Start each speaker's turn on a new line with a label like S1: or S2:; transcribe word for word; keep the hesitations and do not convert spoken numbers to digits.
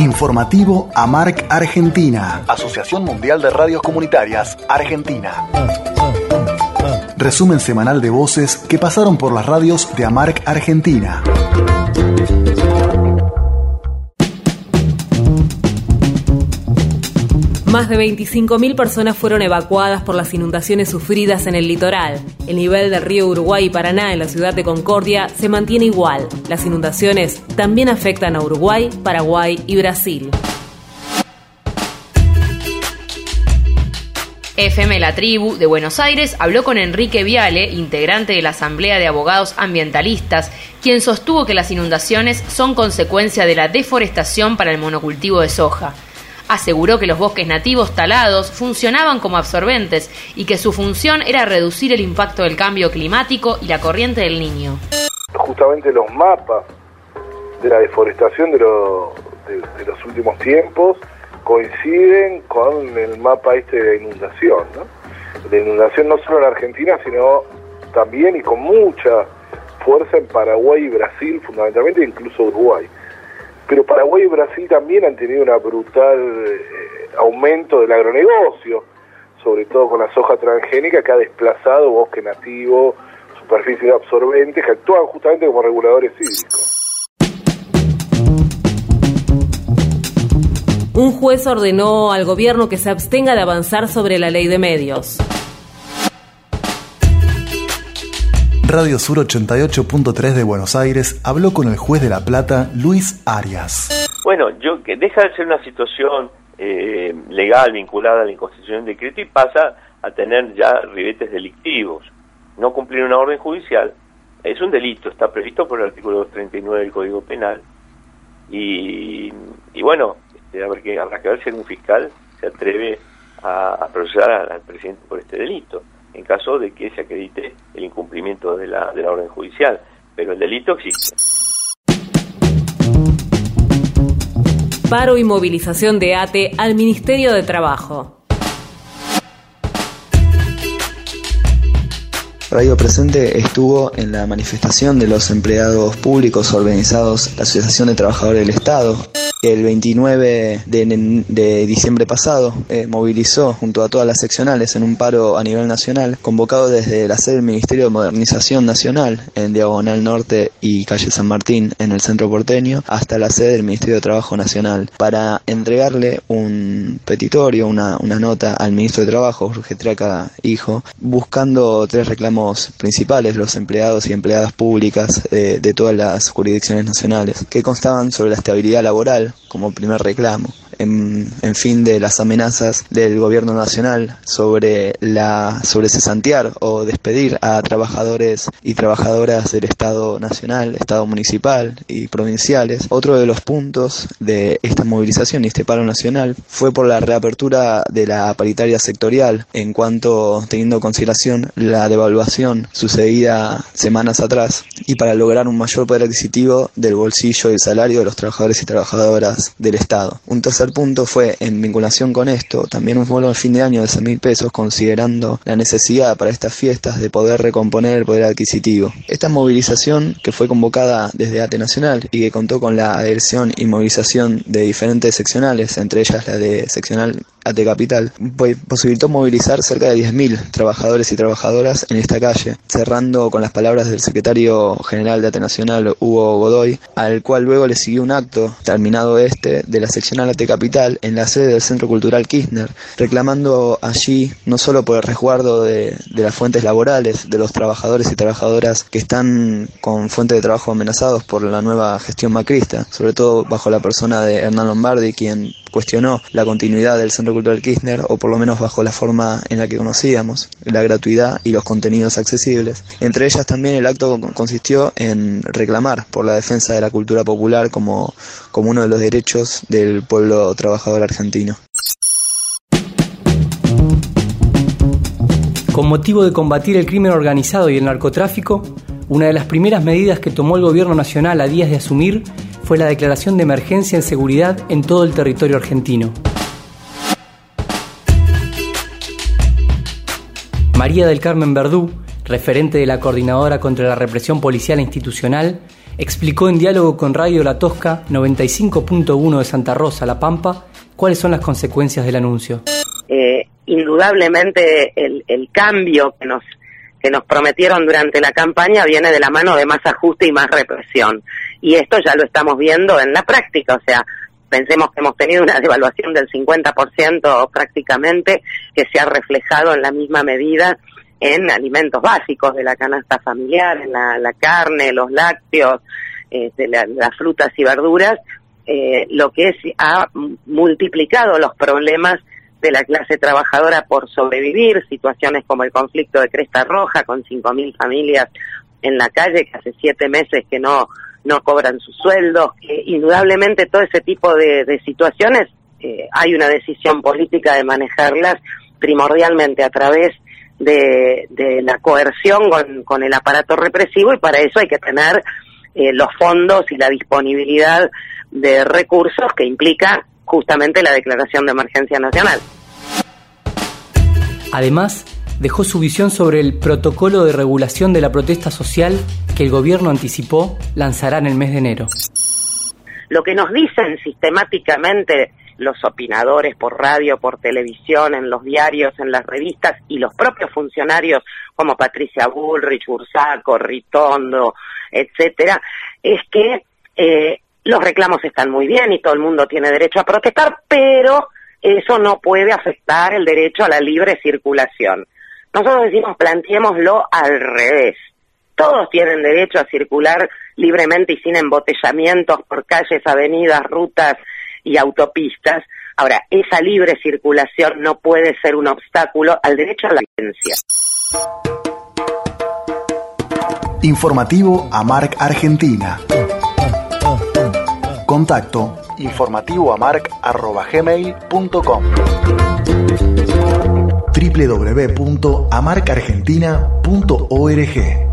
S1: Informativo AMARC Argentina. Asociación Mundial de Radios Comunitarias Argentina. Resumen semanal de voces que pasaron por las radios de AMARC Argentina.
S2: Más de veinticinco mil personas fueron evacuadas por las inundaciones sufridas en el litoral. El nivel del río Uruguay y Paraná en la ciudad de Concordia se mantiene igual. Las inundaciones también afectan a Uruguay, Paraguay y Brasil.
S3: F M La Tribu de Buenos Aires habló con Enrique Viale, integrante de la Asamblea de Abogados Ambientalistas, quien sostuvo que las inundaciones son consecuencia de la deforestación para el monocultivo de soja. Aseguró que los bosques nativos talados funcionaban como absorbentes y que su función era reducir el impacto del cambio climático y la corriente del Niño.
S4: Justamente los mapas de la deforestación de, lo, de, de los últimos tiempos coinciden con el mapa este de inundación, ¿no? De inundación no solo en Argentina, sino también y con mucha fuerza en Paraguay y Brasil, fundamentalmente, incluso Uruguay. Pero Paraguay y Brasil también han tenido un brutal eh, aumento del agronegocio, sobre todo con la soja transgénica, que ha desplazado bosque nativo, superficies absorbentes, que actúan justamente como reguladores hídricos.
S2: Un juez ordenó al gobierno que se abstenga de avanzar sobre la ley de medios.
S1: Radio Sur ochenta y ocho punto tres de Buenos Aires habló con el juez de La Plata, Luis Arias.
S5: Bueno, yo que deja de ser una situación eh, legal vinculada a la inconstitución del decreto y pasa a tener ya ribetes delictivos. No cumplir una orden judicial es un delito, está previsto por el artículo treinta y nueve del Código Penal. Y, y bueno, este, habrá, que, habrá que ver si un fiscal se atreve a, a procesar al presidente por este delito, en caso de que se acredite el incumplimiento de la, de la orden judicial. Pero el delito existe.
S2: Paro y movilización de ATE al Ministerio de Trabajo.
S6: Radio Presente estuvo en la manifestación de los empleados públicos organizados la Asociación de Trabajadores del Estado. El veintinueve de, de diciembre pasado eh, movilizó junto a todas las seccionales en un paro a nivel nacional, convocado desde la sede del Ministerio de Modernización Nacional en Diagonal Norte y Calle San Martín en el centro porteño, hasta la sede del Ministerio de Trabajo Nacional, para entregarle un petitorio, una, una nota al Ministro de Trabajo, Jorge Traca Hijo, buscando tres reclamos principales, los empleados y empleadas públicas de, de todas las jurisdicciones nacionales, que constaban sobre la estabilidad laboral como primer reclamo, en, en fin de las amenazas del gobierno nacional sobre la sobre cesantear o despedir a trabajadores y trabajadoras del Estado nacional, Estado municipal y provinciales. Otro de los puntos de esta movilización y este paro nacional fue por la reapertura de la paritaria sectorial, en cuanto teniendo en consideración la devaluación sucedida semanas atrás y para lograr un mayor poder adquisitivo del bolsillo y el salario de los trabajadores y trabajadoras del Estado. Un tercer punto fue, en vinculación con esto, también un bono de fin de año de seis mil pesos, considerando la necesidad para estas fiestas de poder recomponer el poder adquisitivo. Esta movilización, que fue convocada desde ATE Nacional y que contó con la adhesión y movilización de diferentes seccionales, entre ellas la de seccional ATE Capital, posibilitó movilizar cerca de diez mil trabajadores y trabajadoras en esta calle, cerrando con las palabras del secretario general de ATE Nacional, Hugo Godoy, al cual luego le siguió un acto, terminado este, de la seccional ATE Capital en la sede del Centro Cultural Kirchner, reclamando allí no solo por el resguardo de, de las fuentes laborales de los trabajadores y trabajadoras que están con fuentes de trabajo amenazados por la nueva gestión macrista, sobre todo bajo la persona de Hernán Lombardi, quien cuestionó la continuidad del Centro Cultural Kirchner, o por lo menos bajo la forma en la que conocíamos, la gratuidad y los contenidos accesibles. Entre ellas también el acto consistió en reclamar por la defensa de la cultura popular como, como uno de los derechos del pueblo trabajador argentino.
S7: Con motivo de combatir el crimen organizado y el narcotráfico, una de las primeras medidas que tomó el gobierno nacional a días de asumir fue la declaración de emergencia en seguridad en todo el territorio argentino. María del Carmen Verdú, referente de la Coordinadora contra la Represión Policial e Institucional, explicó en diálogo con Radio La Tosca noventa y cinco punto uno de Santa Rosa, La Pampa, cuáles son las consecuencias del anuncio.
S8: Eh, indudablemente el, el cambio que nos que nos prometieron durante la campaña viene de la mano de más ajuste y más represión. Y esto ya lo estamos viendo en la práctica, o sea, pensemos que hemos tenido una devaluación del cincuenta por ciento prácticamente, que se ha reflejado en la misma medida en alimentos básicos de la canasta familiar, en la, la carne, los lácteos, eh, de la, las frutas y verduras, eh, lo que es, ha multiplicado los problemas de la clase trabajadora por sobrevivir, situaciones como el conflicto de Cresta Roja, con cinco mil familias en la calle, que hace siete meses que no no cobran sus sueldos, que indudablemente todo ese tipo de, de situaciones, eh, hay una decisión política de manejarlas primordialmente a través de, de la coerción con, con el aparato represivo, y para eso hay que tener eh, los fondos y la disponibilidad de recursos que implica justamente la declaración de emergencia nacional.
S7: Además, dejó su visión sobre el protocolo de regulación de la protesta social que el gobierno anticipó lanzará en el mes de enero.
S8: Lo que nos dicen sistemáticamente los opinadores por radio, por televisión, en los diarios, en las revistas, y los propios funcionarios como Patricia Bullrich, Bursaco, Ritondo, etcétera, es que eh, los reclamos están muy bien y todo el mundo tiene derecho a protestar, pero eso no puede afectar el derecho a la libre circulación. Nosotros decimos, planteémoslo al revés. Todos tienen derecho a circular libremente y sin embotellamientos por calles, avenidas, rutas y autopistas. Ahora, esa libre circulación no puede ser un obstáculo al derecho a la violencia.
S1: Informativo AMARC Argentina. Contacto informativoamarc arroba gmail punto com w w w punto amarc argentina punto org